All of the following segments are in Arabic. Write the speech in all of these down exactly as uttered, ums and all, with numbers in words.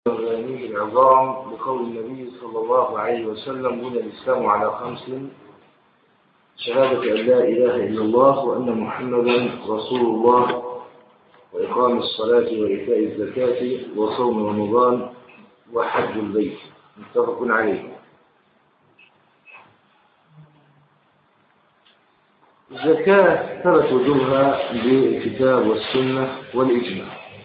الغني العظام بقول النبي صلى الله عليه وسلم بني الإسلام على خمس: شهادة أن لا إله إلا الله وأن محمدا رسول الله وإقام الصلاة وإيتاء الزكاة وصوم رمضان وحج البيت. متفق عليه. الزكاة ثبت وجوبها بالكتاب والسنة والإجماع،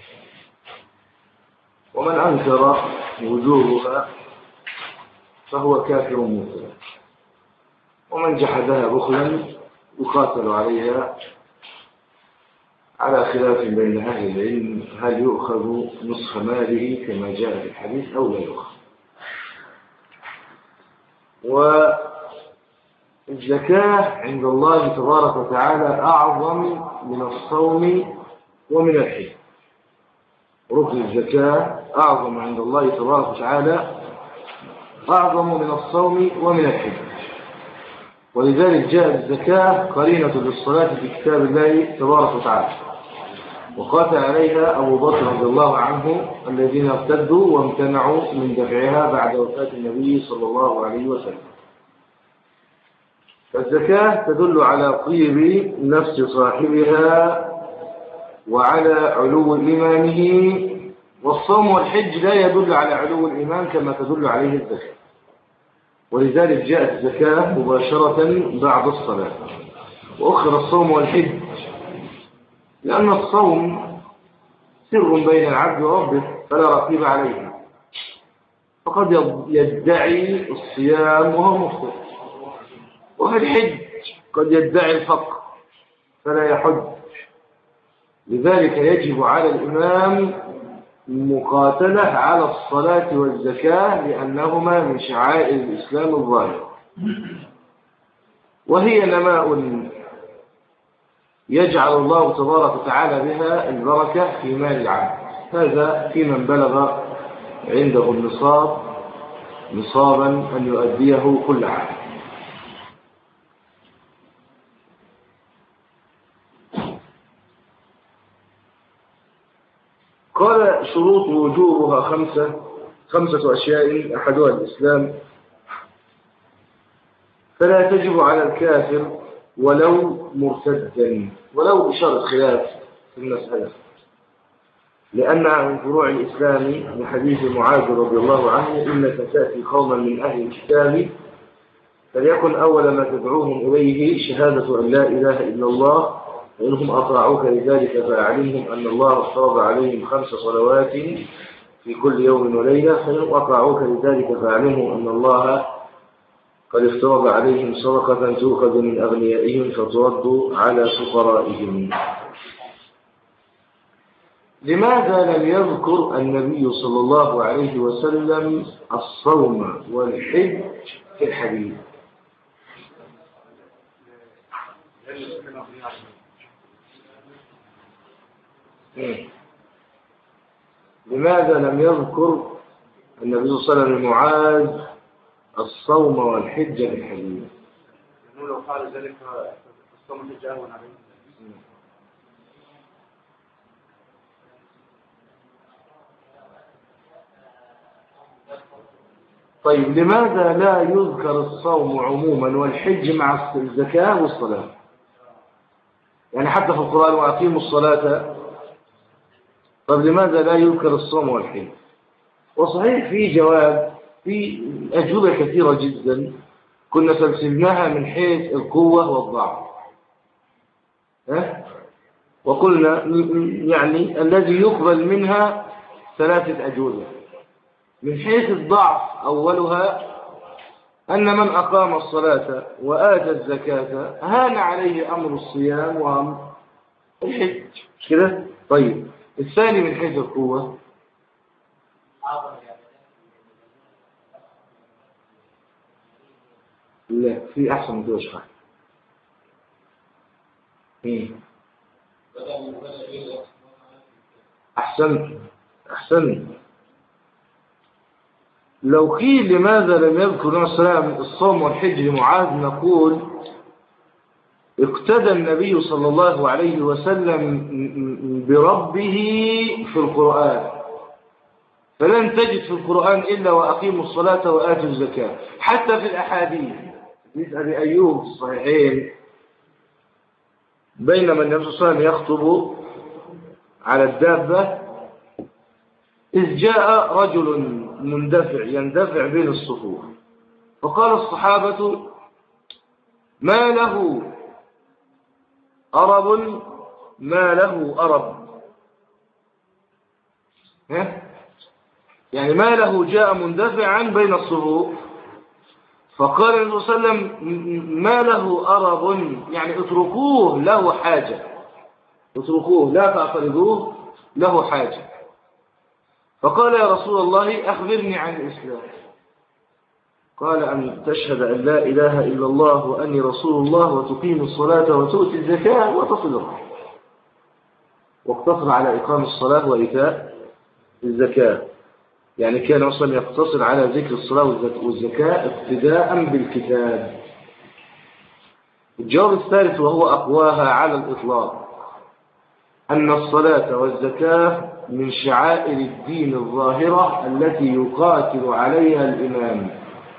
ومن أنكر وجوبها فهو كافر مطلق، ومن جحدها بخلا يقاتل عليها على خلاف بين أهل العلم هل يؤخذ نصف ماله كما جاء في الحديث أو لا يؤخذ. والزكاة عند الله تبارك وتعالى أعظم من الصوم ومن الحج. ركن الزكاة أعظم عند الله تبارك وتعالى أعظم من الصوم ومن الحج، ولذلك جاءت الزكاة قرينة للصلاة في كتاب الله تبارك وتعالى، وقاتل عليها أبو بكر رضي الله عنه الذين ارتدوا وامتنعوا من دفعها بعد وفاة النبي صلى الله عليه وسلم. فالزكاة تدل على طيب نفس صاحبها وعلى علو إيمانه، والصوم والحج لا يدل على علو الإيمان كما تدل عليه الزكاة، ولذلك جاءت الزكاة مباشرة بعد الصلاة، وأخر الصوم والحج لأن الصوم سر بين العبد وربه فلا رقيب عليه، فقد يدعي الصيام وهو مفطر، وفي الحج قد يدعي الفقر فلا يحج. لذلك يجب على الإمام مقاتلة على الصلاة والزكاة لأنهما من شعائر الإسلام الظاهرة، وهي نماء يجعل الله تبارك وتعالى بها البركة في مال العبد. هذا في من بلغ عنده النصاب نصابا أن يؤديه كل عام. قال: شروط وجوبها خمسة خمسة أشياء أحدها الإسلام، فلا تجب على الكافر ولو مرتدا، ولو بشرط خلاف في المسألة، لأنها من فروع الإسلام لحديث معاذ رضي الله عنه: إنك تأتي قوما من أهل الكتاب فليكن أول ما تدعوهم إليه شهادة أن لا إله إلا الله، فإنهم أطاعوك لذلك فأعلمهم أن الله افترض عليهم خمس صلوات في كل يوم وليلة، فإنهم أطاعوك لذلك فأعلمهم أن الله قد افترض عليهم صدقة تؤخذ من أغنيائهم فترد على فقرائهم. لماذا لم يذكر النبي صلى الله عليه وسلم الصوم والحج في الحديث؟ لماذا لم يذكر النبي صلى الله عليه وسلم معاذ الصوم والحج في الحديث؟ لأنه لو فعل ذلك الصوم والحج أهون عليه. طيب، لماذا لا يذكر الصوم عموما والحج مع الزكاة والصلاة؟ يعني حتى في القرآن وأقيموا الصلاة، طب لماذا لا يذكر الصوم والحج؟ وصحيح في جواب، في أجوبة كثيرة جدا كنا سلسلناها من حيث القوة والضعف، ها؟ وقلنا يعني الذي يقبل منها ثلاثة أجوبة. من حيث الضعف أولها أن من أقام الصلاة وآتى الزكاة هان عليه أمر الصيام وأمر الحج كده. طيب، الثاني من حيث القوة، لا، في أحسن من كده شرح. أحسن أحسن لو قيل لماذا لم يذكر الصوم والحج لمعاذ، نقول اقتدى النبي صلى الله عليه وسلم بربه في القرآن، فلن تجد في القرآن إلا وأقيموا الصلاة وآتوا الزكاة. حتى في الأحاديث حديث أبي أيوب في الصحيحين بينما النبي صلى الله عليه وسلم يخطب على الدابة إذ جاء رجل مندفع يندفع بين الصفوف، فقال الصحابة: ما له أرب ما له أرب، يعني ما له جاء مندفعا بين الصفوف. فقال النبي صلى الله عليه وسلم: ما له أرب، يعني اتركوه له حاجة، اتركوه لا تعترضوه له حاجة. فقال: يا رسول الله أخبرني عن الإسلام. قال: أن تشهد أن لا إله إلا الله وأني رسول الله وتقيم الصلاة وتؤتي الزكاة وتصل الرحم. واقتصر على إقام الصلاة وإيتاء الزكاة، يعني كان أصلا يقتصر على ذكر الصلاة والزكاة ابتداء بالكتاب. الجواب الثالث وهو أقواها على الإطلاق أن الصلاة والزكاة من شعائر الدين الظاهرة التي يقاتل عليها الإمام.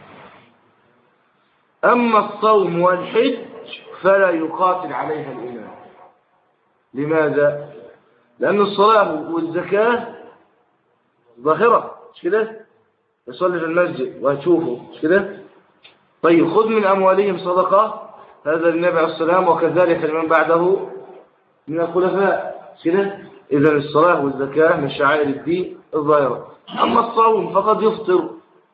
أما الصوم والحج فلا يقاتل عليها الإمام. لماذا؟ لأن الصلاة والزكاة ظاهرة، مش كده؟ يصلي في المسجد وهتشوفه، مش كده؟ طيب خذ من أموالهم صدقة، هذا للنبي عليه السلام وكذلك لمن بعده من الخلفاء، مش كده؟ إذا الصلاة والزكاة من شعائر الدين الظاهرة. أما الصوم فقد يفطر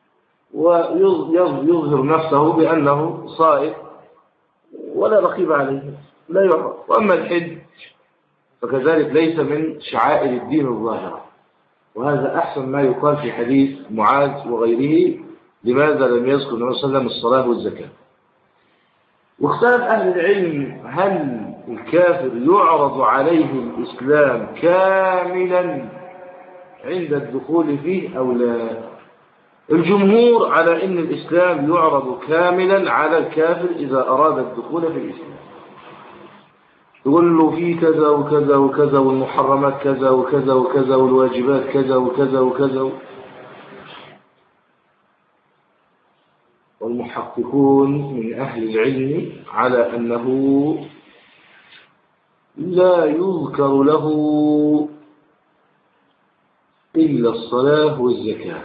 ويظهر نفسه بأنه صائم ولا رقيب عليه، لا يعرف. وأما الحج فكذلك ليس من شعائر الدين الظاهرة، وهذا أحسن ما يقال في حديث معاذ وغيره: لماذا لم يذكر النبي صلى الله عليه وسلم الصلاة والزكاة؟ واختلف أهل العلم هل الكافر يعرض عليه الإسلام كاملا عند الدخول فيه أو لا. الجمهور على أن الإسلام يعرض كاملا على الكافر إذا أراد الدخول في الإسلام، يقول له في كذا وكذا وكذا والمحرمات كذا وكذا وكذا والواجبات كذا وكذا وكذا. والمحققون من أهل العلم على أنه لا يذكر له إلا الصلاة والزكاة.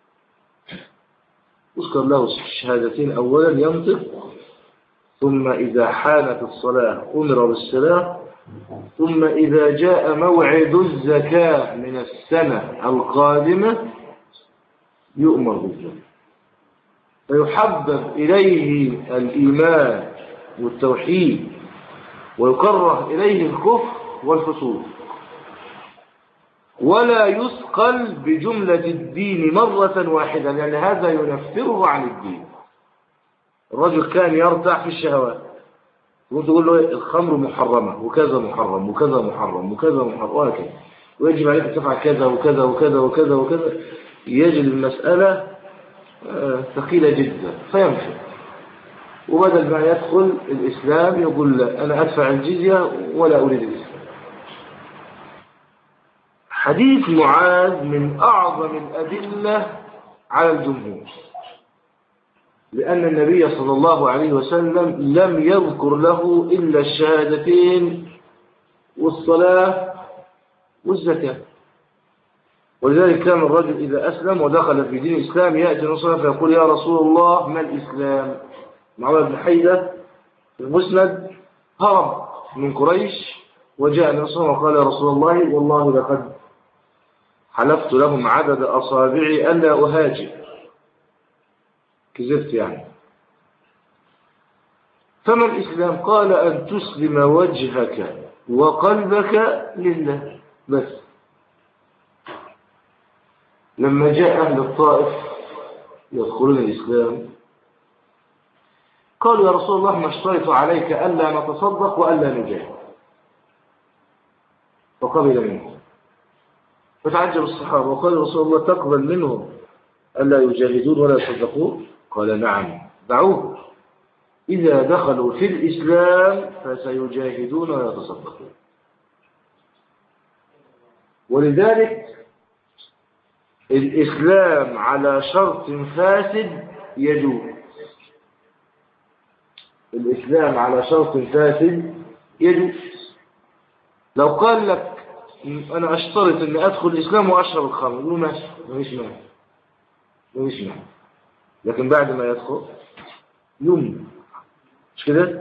يذكر له الشهادتين أولا ينطق، ثم إذا حانت الصلاة أمر بالصلاة، ثم إذا جاء موعد الزكاة من السنة القادمة يؤمر بالزكاة، فيحبب إليه الإيمان والتوحيد ويكره إليه الكفر والفسوق، ولا يثقل بجملة الدين مرة واحدة، لأن هذا ينفره عن الدين. الرجل كان يرتاح في الشهوات وتقول له الخمر محرمة وكذا محرم وكذا محرم وكذا محرم وهكذا، ويجب عليك تفعل كذا وكذا وكذا وكذا وكذا، يجد المسألة ثقيلة جدا فيمشي، وبدل ما يدخل الإسلام يقول لا أنا أدفع الجزية ولا أريد الإسلام. حديث معاذ من أعظم الأدلة على الجمهور، لأن النبي صلى الله عليه وسلم لم يذكر له إلا الشهادتين والصلاة والزكاة. ولذلك كان الرجل إذا أسلم ودخل في دين الإسلام يأتي الرسول فيقول: يا رسول الله ما الإسلام؟ معاذ بن حيدة في المسند هرب من قريش وجاء الرسول وقال: يا رسول الله والله لقد حلفت لهم عدد أصابعي ألا أهاجر، كذبت يعني. فما الإسلام؟ قال: أن تسلم وجهك وقلبك لله بس. لما جاء أهل الطائف يدخلون الإسلام قالوا: يا رسول الله ما اشترط عليك ألا نتصدق وألا نجاهد، فقبل منهم. فتعجب الصحابة وقال: يا رسول الله تقبل منهم ألا يجاهدون ولا يصدقون؟ قال: نعم، دعوه، إذا دخلوا في الإسلام فسيجاهدون ولا يتصدقون. ولذلك الإسلام على شرط فاسد يجوز. الإسلام على شرط فاسد يجوز. لو قال لك أنا أشترط أني أدخل الإسلام وأشرب الخمر، يقول ماشي، مفيش مانع، مفيش مانع. لكن بعد ما يدخل يوم، مش كده؟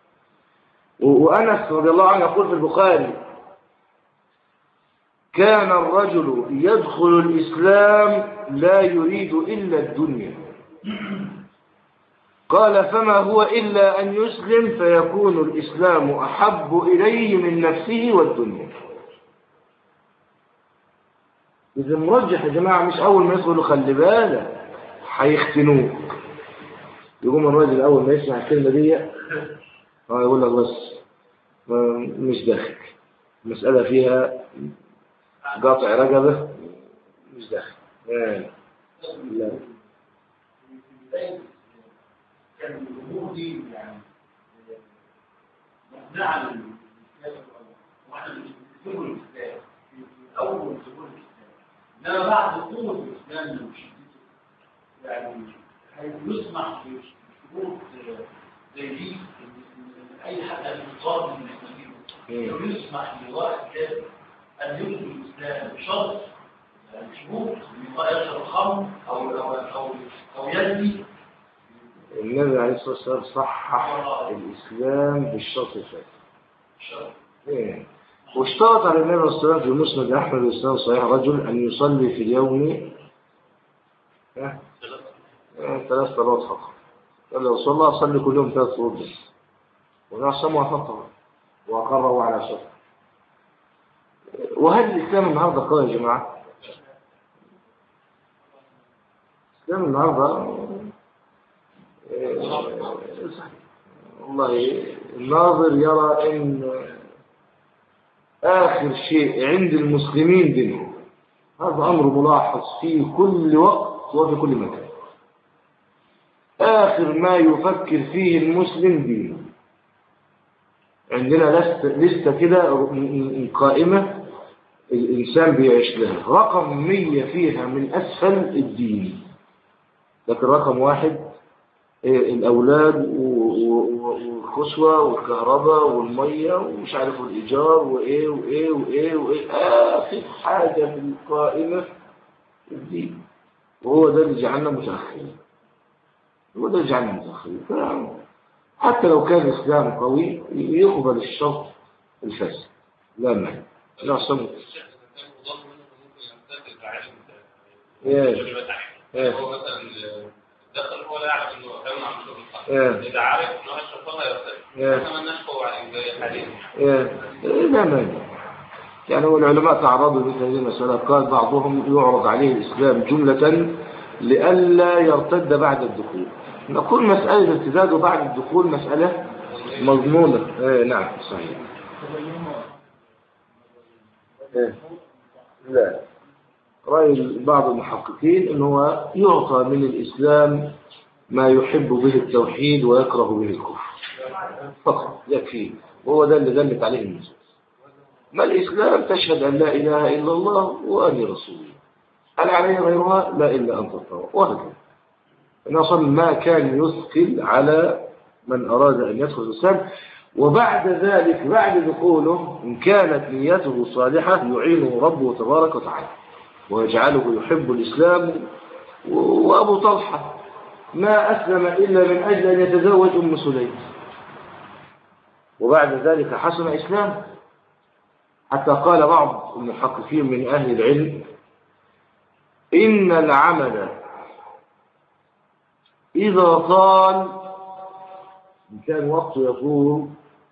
وأنس رضي الله عنه يقول في البخاري: كان الرجل يدخل الإسلام لا يريد إلا الدنيا، قال فما هو إلا أن يسلم فيكون الإسلام أحب إليه من نفسه والدنيا. إذا مرجح يا جماعة، مش أول ما يدخلوا خلي بالك هيختنوك. يقوم الراجل أول ما يسمع الكلمة دي اه يقول لك بس مش داخل، المسألة فيها قاطع رقبة، مش داخل. لا لا كان الأمور دي يعني مقنعة للإسلام، واحنا مش بنقول الإسلام في أول ظهور الإسلام، إنما بعد قوة الإسلام وشدته يعني هيسمح بشروط زي دي إن أي حد هيتصاب من المسلمين، لو يسمح لواحد كافر أن يدخل الإسلام بشرط يعني شروط إن يشرب الخمر أو أو أو أو يزني. النبي عليه الصلاة والسلام صحح الإسلام بالشرط الفاسد. إيه. واشترط على النبي عليه الصلاة والسلام في مسند أحمد الإسلام صحيح رجل أن يصلي في اليوم ها ثلاث صلوات فقط. قال لو صلى أصلي كل يوم ثلاث صلوات بس، ونعصم وفقه وأقره على شرط. وهل الإسلام النهارده قوي يا جماعة؟ الإسلام النهارده والله الناظر يرى ان اخر شيء عند المسلمين دينهم. هذا امر ملاحظ في كل وقت وفي كل مكان. اخر ما يفكر فيه المسلم دينه. عندنا لسته كده قائمه الانسان بيعيش لها، رقم مية فيها من اسفل الدين، لكن رقم واحد الأولاد والكسوة والكهرباء والمية ومش عارف الإيجار وإيه وإيه وإيه وإيه آخر حاجة في القائمة الدين. وهو ده اللي جعلنا متأخرين، هو ده اللي جعلنا متأخرين. حتى لو كان الإسلام قوي يقبل الشرط الفاسد، لا مانع. لا صمت. ايه ايه هو مثلا دخل هو لا يعرف انه هيمنع من شرب الخمر، اذا عارف انه هيشرب خمر يرتد، احنا ما لناش قوه عليه زي حاليا. ايه لا مانع. يعني هو العلماء تعرضوا لمثل هذه المسألة، قال بعضهم يعرض عليه الإسلام جملة لئلا يرتد بعد الدخول. نقول مسألة ارتداده بعد الدخول مسألة مضمونة. ايه نعم صحيح. ايه لا، رأي بعض المحققين أنه يعطى من الإسلام ما يحب به التوحيد ويكره به الكفر فقط يكفي، وهو ده اللي دلت عليه النصوص. ما الإسلام تشهد أن لا إله إلا الله وأني رسول الله، هل عليه غيرها؟ لا إلا أن تطوع، وهكذا. نصل ما كان يثقل على من أراد أن يدخل الإسلام. وبعد ذلك بعد دخوله إن كانت نيته صالحة يعينه ربه تبارك وتعالى ويجعله يحب الإسلام. وأبو طلحة ما أسلم إلا من أجل أن يتزوج أم سليم، وبعد ذلك حسن إسلام. حتى قال بعض المحققين من أهل العلم إن العمل إذا طال، إن كان وقته يطول،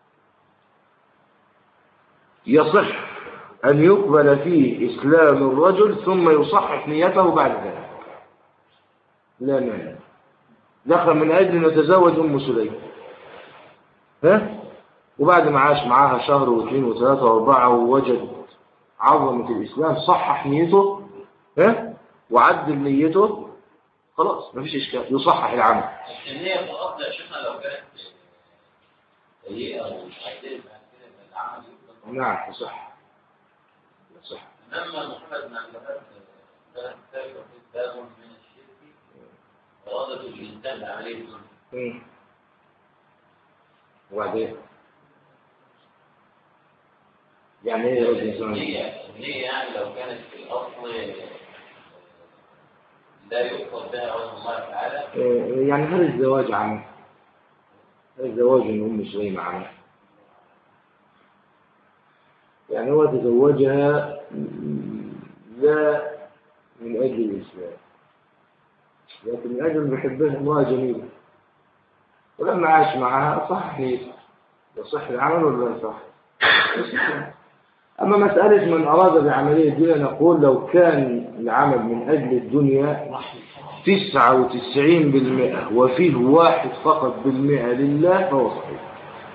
يصح أن يقبل فيه إسلام الرجل ثم يصحح نيته بعد ذلك. لا مانع. دخل من أجل أن يتزوج أم سليم، ها؟ وبعد ما عاش معاها شهر واثنين وثلاثة واربعة ووجد عظمة الإسلام صحح نيته، ها؟ وعدل نيته، خلاص مفيش إشكال، يصحح العمل. النية في الأصل يا شيخنا لو كانت سيئة ومش عايزين العمل نعم صح صح. لما محمد بن عبد الوهاب باب من الشرك إرادة الإنسان بعملية الظلم. وبعدين يعني ايه يرد الإنسان؟ النية يعني لو كانت في الأصل لا يقصد بها وجه الله تعالى. يعني هل الزواج عمل؟ هل الزواج من أم سليم عمل؟ يعني هو تزوجها لا من أجل الإسلام، لكن من أجل بحبها امرأة جميلة، ولما عاش معها صح يصح العمل ولا لا يصح؟ أما مسألة من أراد بعملية الدنيا نقول لو كان العمل من أجل الدنيا تسعة وتسعين بالمئة وفيه واحد فقط بالمئة لله فهو صحيح.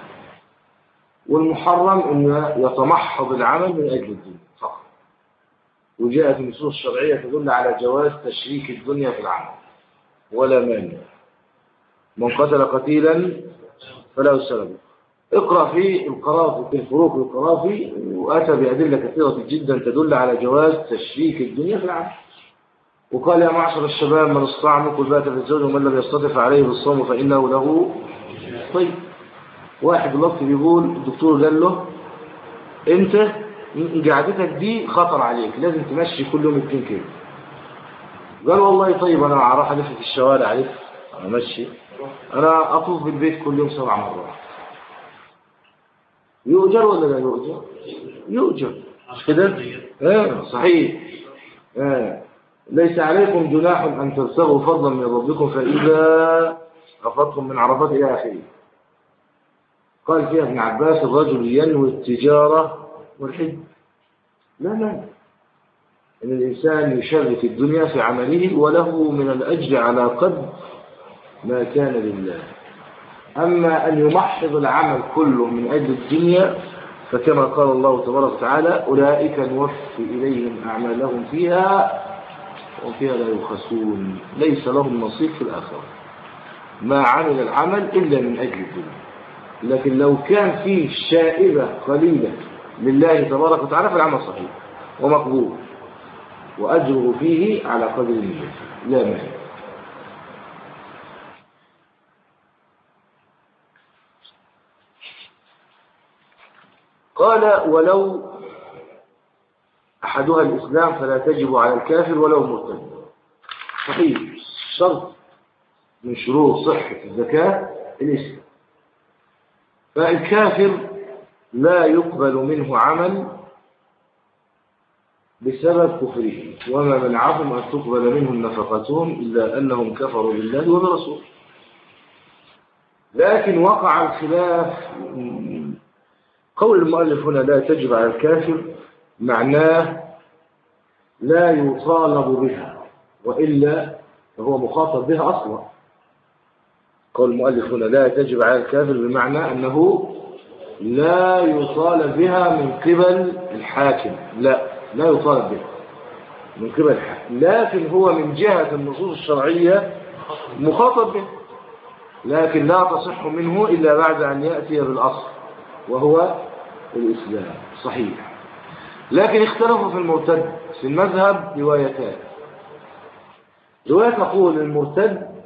والمحرم أنه يتمحض العمل من أجل الدنيا فقط، وجاءت النصوص الشرعية تدل على جواز تشريك الدنيا في العمل ولا مانع. من قتل قتيلا فله سبب. اقرأ في القرافي في الفروق القرافي وأتى بأدلة كثيرة جدا تدل على جواز تشريك الدنيا في العمل. وقال يا معشر الشباب من استطاع منكم الباءة في الزوج ومن لم يستطع فعليه بالصوم فإنه له. طيب واحد الوقت بيقول الدكتور قال له انت قعدتك دي خطر عليك لازم تمشي كل يوم اتنين كيلو. قال والله طيب انا راح الف في الشوارع الف انا امشي انا اطوف بالبيت كل يوم سبع مرات. يؤجر ولا لا يؤجر؟ يؤجر مش كده؟ اه صحيح. اه ليس عليكم جناح ان تبتغوا فضلا من ربكم فاذا افضتم من عرفات الى اخره. قال فيها ابن عباس الرجل ينوي التجارة والحج. لا لا إن الإنسان يشرك الدنيا في عمله وله من الأجر على قدر ما كان لله. أما أن يمحض العمل كله من أجل الدنيا فكما قال الله تبارك وتعالى أولئك نوفي إليهم أعمالهم فيها وفيها لا يبخسون ليس لهم نصيب في الآخرة. ما عمل العمل إلا من أجل الدنيا. لكن لو كان فيه شائبة قليلة لله تبارك وتعالى فالعمل صحيح ومقبول وأجره فيه على قدر النية لا مانع. قال ولو أحدها الإسلام فلا تجب على الكافر ولو مرتد. صحيح شرط من شروط صحة الزكاة الإسلام. فالكافر لا يقبل منه عمل بسبب كفره وما منعهم أن تقبل منهم نفقتهم إلا أنهم كفروا بالله وبرسوله. لكن وقع الخلاف. قول المؤلف هنا لا تجب على الكافر معناه لا يطالب بها وإلا هو مخاطب بها أصلا. قول المؤلف هنا لا تجب على الكافر بمعنى أنه لا يطالب بها من قبل الحاكم لا لا يطالب بها من قبل الحاكم لكن هو من جهة النصوص الشرعية مخاطب به لكن لا تصح منه إلا بعد أن يأتي بالأصل وهو الإسلام. صحيح. لكن اختلفوا في المرتد في المذهب روايتان. رواية تقول المرتد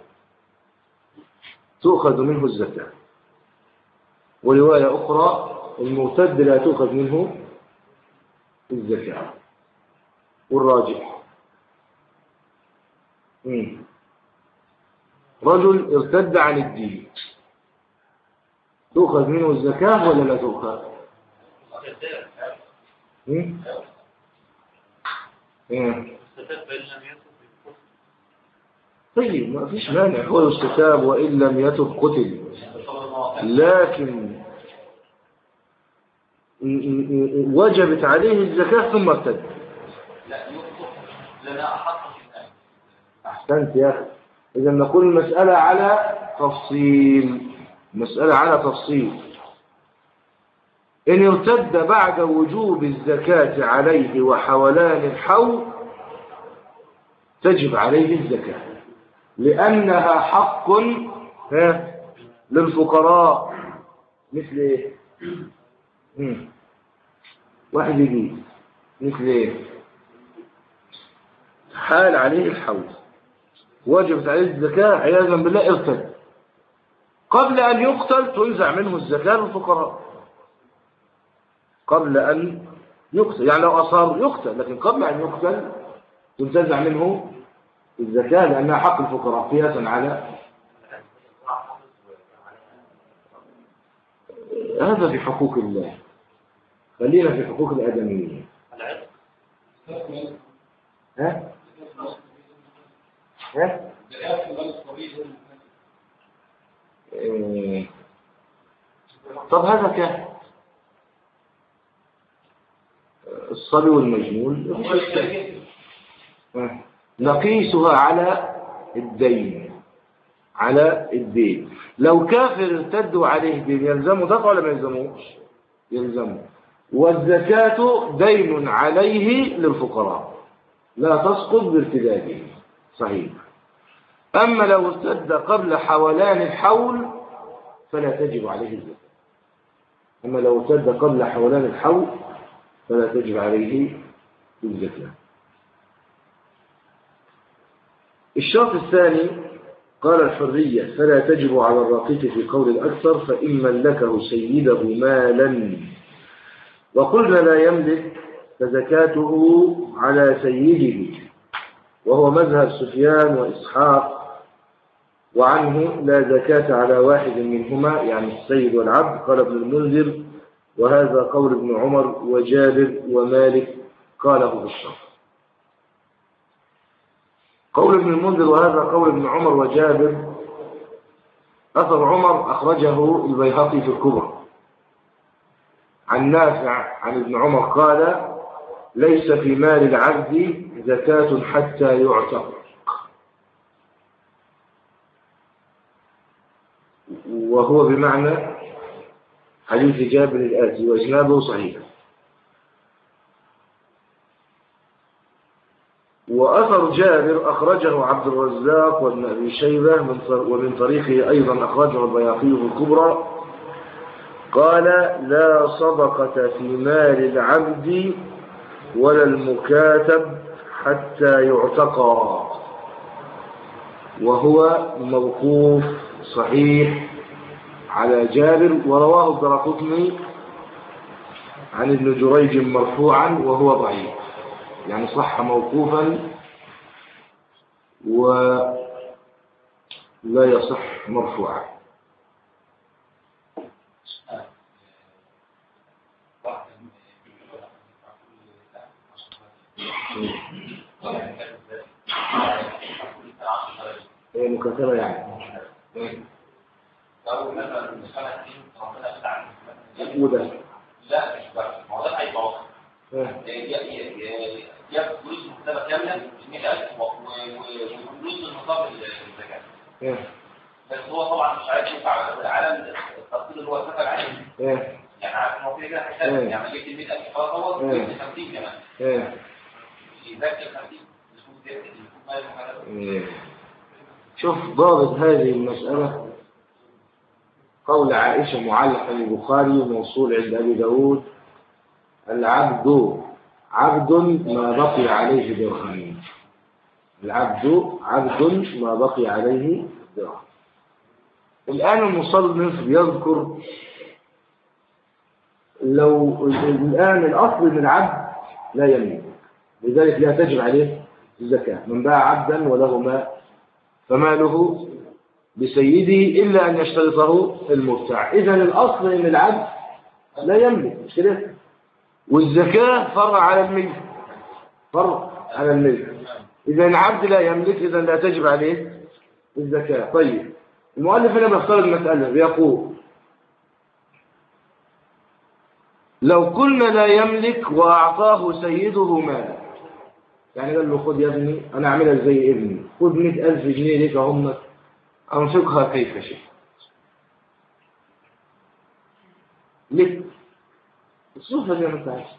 تؤخذ منه الزكاة ورواية أخرى المرتد لا تؤخذ منه الزكاة. والراجح مم. رجل ارتد عن الدين تؤخذ منه الزكاة ولا لا تؤخذ؟ مم؟ مم. طيب ما فيش مانع هو يستتاب وإن لم يتب قتل لكن وجبت عليه الزكاة ثم ارتد. أحسنت يا أخي. إذا نقول المسألة على تفصيل مسألة على تفصيل. إن ارتد بعد وجوب الزكاة عليه وحولان الحول تجب عليه الزكاة لأنها حق للفقراء. مثل إيه؟ واحد يجي مثل إيه؟ حال عليه الحول وجبت عليه الزكاة عياذا بالله ارتد، قبل أن يقتل تنزع منه الزكاة للفقراء، قبل أن يقتل، يعني لو أصار يقتل، لكن قبل أن يقتل تنتزع منه الزكاة لأنها حق الفقراء قياسا على هذا في حقوق الله. خلينا في حقوق الآدميين. ها؟ ها؟ إيه. طب هذا كان الصبي والمجنون نقيسها على الدين، على الدين. لو كافر ارتدوا عليه دين يلزمه دفع ولا ما يلزموش؟ يلزمه. والزكاة دين عليه للفقراء لا تسقط بارتداده، صحيح. أما لو ارتد قبل حولان الحول فلا تجب عليه الزكاة. أما لو ارتد قبل حولان الحول فلا تجب عليه الزكاة. الشرط الثاني قال الحرية فلا تجب على الرقيق في قول الأكثر فإن ملكه سيده مالا، وقلنا لا يملك فزكاته على سيده، وهو مذهب سفيان وإسحاق، وعنه لا زكاة على واحد منهما يعني السيد والعبد. قال ابن المنذر وهذا قول ابن عمر وجابر ومالك قاله في الشرح. قول ابن المنذر وهذا قول ابن عمر وجابر أثر عمر أخرجه البيهقي في الكبرى عن نافع عن ابن عمر قال ليس في مال العبد زكاة حتى يعتق، وهو بمعنى حديث جابر الآتي وإسناده صحيح. وأثر جابر أخرجه عبد الرزاق وابن أبي شيبة ومن طريقه أيضا أخرجه البيهقي في الكبرى قال لا صدقة في مال العبد ولا المكاتب حتى يعتقى، وهو موقوف صحيح على جابر، ورواه الدرقطني عن ابن جريج مرفوعا وهو ضعيف، يعني صح موقوفا ولا يصح مرفوعا. هي مكاتبة يعني لو مثلا السنة دي ربنا استعمل وده لا مش بس ما هو ده هيبوظ ياخد فلوس مكتبة كاملة مئة ألف وفلوس النصاب الزكاة، بس هو طبعا مش عايز ينفع على العالم التفصيل اللي هو سفر عليه، يعني عارف ان هو كده كده هيحتاج يعني جبت مئة ألف خلاص هو جبت خمسين كمان يذاكر خمسين شوف ضابط هذه المسألة قول عائشة معلق عن البخاري موصول عند أبي داود العبد عبد ما بقي عليه درهم، العبد عبد ما بقي عليه درهم. الآن المصنف يذكر لو الآن الأصل من العبد لا يملك، لذلك لا تجب عليه الزكاة. من باع عبدا وله مال فماله بسيده إلا أن يشترطه المبتاع. إذن الأصل إن العبد لا يملك، مش كده؟ والزكاة فرع على الملك، فرع على الملك. إذا العبد لا يملك إذن لا تجب عليه الزكاة. طيب المؤلف هنا بيختار المسألة بيقول لو كنا لا يملك وأعطاه سيده مالا، يعني قال له خد يا ابني أنا أعملها زي ابني، خد مئة ألف جنيه ليك هم أنفقها كيف شئت لك الصوفة زي ما انت عايز.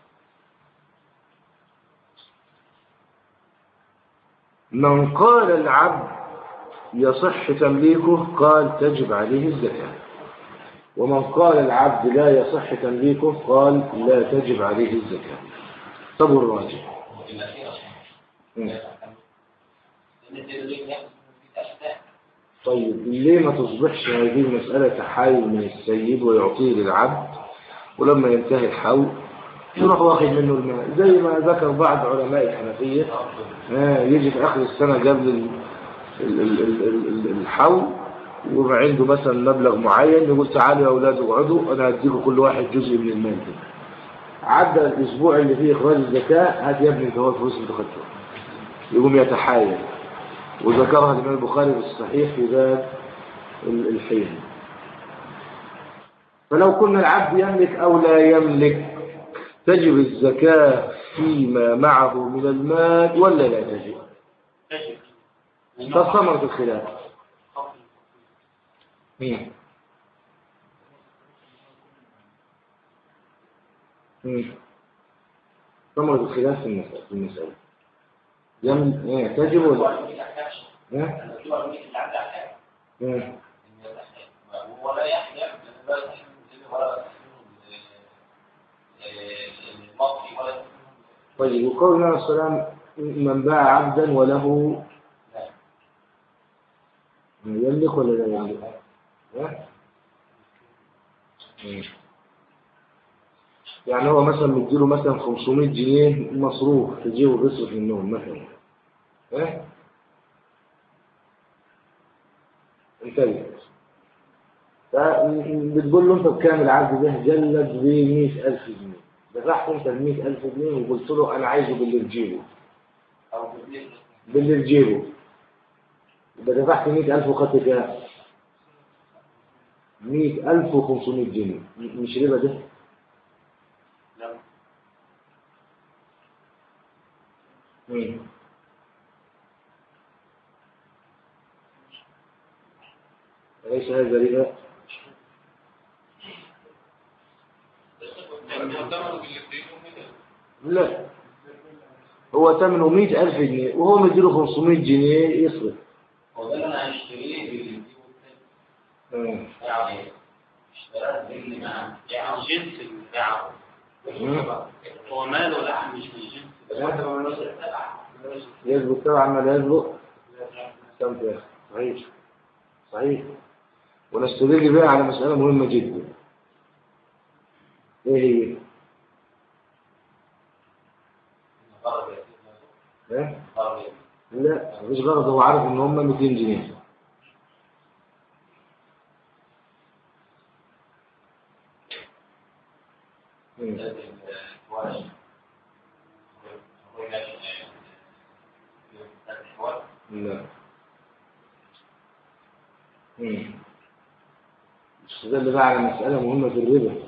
من قال العبد يصح تمليكه قال تجب عليه الزكاة، ومن قال العبد لا يصح تمليكه قال لا تجب عليه الزكاة. طب الراجح طيب ليه ما تصبحش هذه المسألة تحايل من السيد ويعطيه للعبد، ولما ينتهي الحول يروح واخد منه المال زي ما ذكر بعض علماء الحنفية؟ آه يجي في آخر السنة قبل ال- ال- ال- ال- ال- الحول ويبقى عنده مثلا مبلغ معين، يقول تعالوا يا أولاد اقعدوا أنا هديكم كل واحد جزء من المال ده. عدى الأسبوع اللي فيه إخراج الزكاة، هات يا ابني انت هو الفلوس اللي خدتها، يقوم يتحايل. وذكرها الإمام البخاري في الصحيح في باب الحين. فلو كنا العبد يملك أو لا يملك تجب الزكاة فيما معه من المال ولا لا تجب؟ تجب. فثمرة الخلاف. مم. مم. ثمرة الخلاف في المسألة في المسألة يم... إيه تجب ولا؟ إيه؟ إيه؟ ولا يحيى ولا ولا الماضي ولا. طيب وقول الله عليه السلام من باع عبدا وله يملك ولا لا يملك؟ إيه؟ مم. يعني هو مثلا مديله مثلا خمسمائة جنيه مصروف تجيبه بيصرف منهم مثلا، ايه انتبه، فبتقول له انت بكام العبد ده؟ جلد ب مئة ألف جنيه، دفعت انت ال مئة ألف جنيه وقلت له انا عايزه باللي تجيبه او باللي تجيبه، يبقى دفعت مئة ألف وخدت كام؟ مئة ألف وخمسمائة جنيه، مش ربا ده؟ لا. مم. أليس هذا ربا؟ لا، هو ثمنه مئة ألف جنيه وهو مديله خمسمائة جنيه يصرف. هو ده اللي انا هشتريه بالجيبه الثاني. يعني اشتريت باللي معاه يعني جنس البيع. هو ماله لحم مش من جنس. يثبت طبعا ما لا يثبت. استمتع يا اخي. صحيح صحيح. ونستدل بقى على مسألة مهمة جدا. ايه هي؟ ايه؟ لا مش غرض، هو عارف ان هم مئتين جنيه. لا. امم استدل بقى على مسألة مهمة في الربا.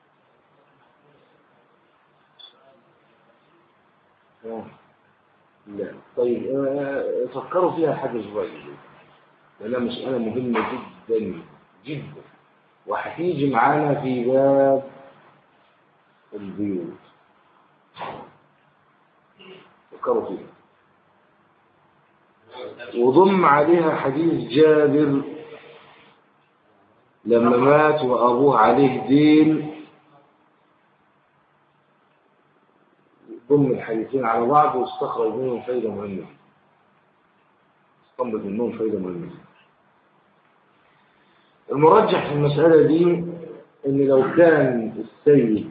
اه لا طيب آه، فكروا فيها حاجة شوية، لأنها مسألة مهمة جدا جدا وهتيجي معانا في باب البيوت. فكروا فيها وضم عليها حديث جابر لما مات وأبوه عليه دين، ضم الحديثين على بعض واستخرج منهم فايدة مهمة، استنبط منهم فايدة مهمة. المرجح في المسألة دي إن لو كان السيد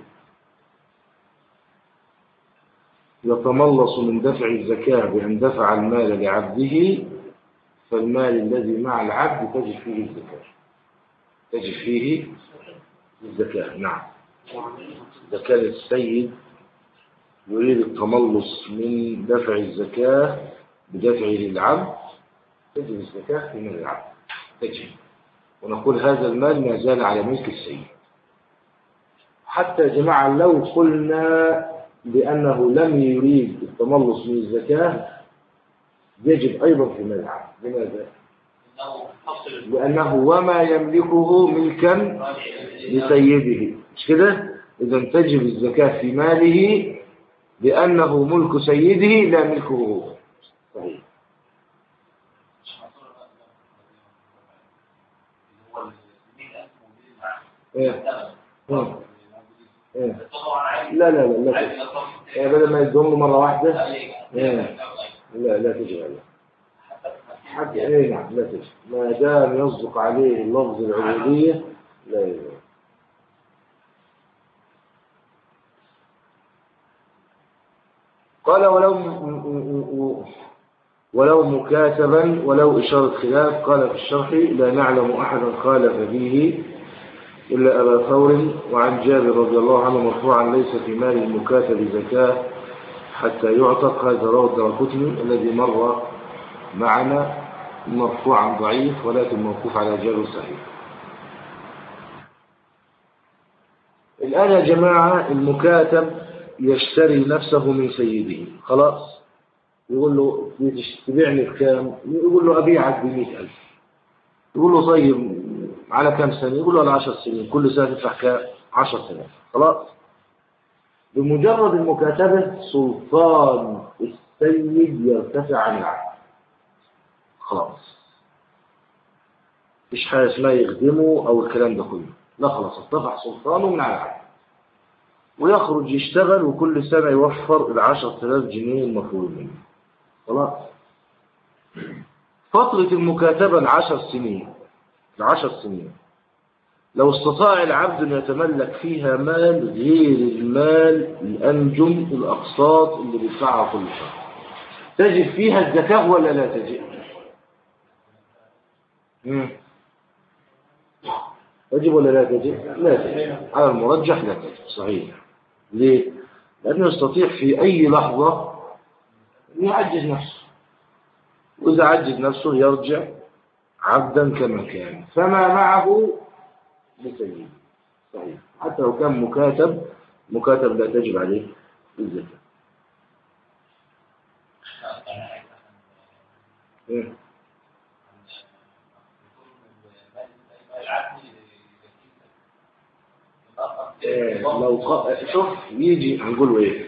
يتملص من دفع الزكاة بأن دفع المال لعبده، فالمال الذي مع العبد تجد فيه الزكاة، تجد فيه الزكاة. نعم، إذا كان السيد يريد التملص من دفع الزكاة بدفعه للعبد تجد الزكاة في مال العبد تجد، ونقول هذا المال ما زال على ملك السيد. حتى يا جماعة لو قلنا بأنه لم يريد التملص من الزكاة يجب أيضا في مال العبد. لماذا؟ لأنه وما يملكه ملكا لسيده، مش كده؟ إذا تجب الزكاة في ماله لأنه ملك سيده لا ملكه هو. صحيح. إيه؟ إيه؟ إيه؟ لا لا لا لا إيه بدل ما يدهم له مرة واحدة. إيه؟ لا لا تجب عليه. حد ايه نعم لا تجب، ما دام يصدق عليه لفظ العبودية لا يجب. قال ولو ولو مكاتبا ولو إشارة خلاف. قال في الشرح لا نعلم أحدا خالف فيه إلا أبا ثور. وعن جابر رضي الله عنه مرفوعا ليس في مال المكاتب زكاة حتى يعتق. هذا رواه الدارقطني الذي مر معنا مرفوعا ضعيف ولكن موقوف على جابر صحيح. الآن يا جماعة المكاتب يشتري نفسه من سيده خلاص، يقول له تبيعني بكام؟ يقول له أبيعك بمئة ألف. يقول له طيب على كم سنة؟ يقول له على عشر سنين، كل سنة تدفع كام؟ عشر سنين. خلاص. بمجرد المكاتبة سلطان السيد يرتفع عن العبد خلاص، مفيش حاجة اسمها يخدمه أو الكلام ده كله، لا خلاص ارتفع سلطانه من على العبد ويخرج يشتغل وكل سنة يوفر العشر آلاف جنيه المفروض منه. خلاص. فترة المكاتبة العشر سنين العشر سنين لو استطاع العبد أن يتملك فيها مال غير المال الأنجم الأقساط اللي بيدفعها كل شهر، تجب فيها الزكاة ولا لا تجب؟ مم. تجب ولا لا تجب؟ لا تجب. على المرجح لا تجب. صحيح. ليه؟ لأنه يستطيع في أي لحظة أن يعجز نفسه، وإذا عجز نفسه يرجع عبدا كما كان، فما معه لسيده. صحيح. حتى لو كان مكاتب مكاتب لا تجب عليه الزكاة. إيه؟ إيه لو ق... شوف يجي هنقوله ايه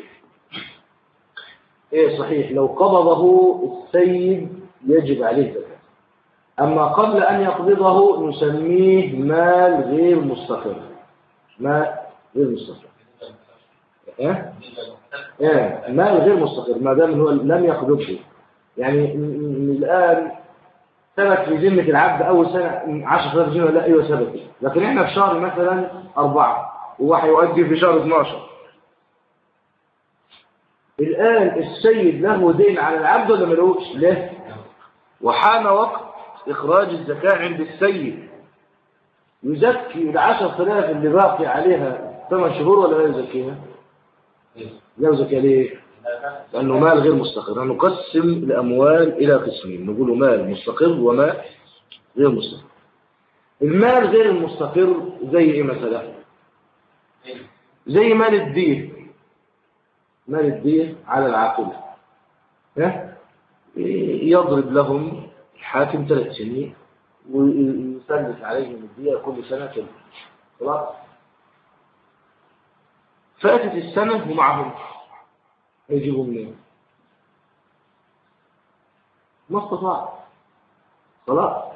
ايه صحيح لو قبضه السيد يجب عليه زكاة، اما قبل ان يقبضه نسميه مال غير مستقر. مال غير مستقر ايه ايه مال غير مستقر ما دام هو لم يقبضه. يعني الان ثبت في ذمة العبد اول سنة عشرة آلاف جنيه ولا ايوه ثبت، لكن احنا في شهر مثلا أربعة وهو هيؤدي في شهر اثناشر. الآن السيد له دين على العبد ولا ملوش؟ له. وحان وقت إخراج الزكاة عند السيد، يزكي العشر آلاف اللي باقي عليها ثمان شهور ولا لا يزكيها؟ لا يزكي. ليه؟ لأنه مال غير مستقر. نقسم الأموال إلى قسمين، نقول مال مستقر ومال غير مستقر. المال غير المستقر زي إيه مثلا؟ زي مال الدين. مال الدين على العاقلة يضرب لهم الحاكم ثلاث سنين ويسلس عليهم الدية كل سنة كده. خلاص. فاتت السنة ومعهم يجيبوا منين؟ ما استطاع. خلاص.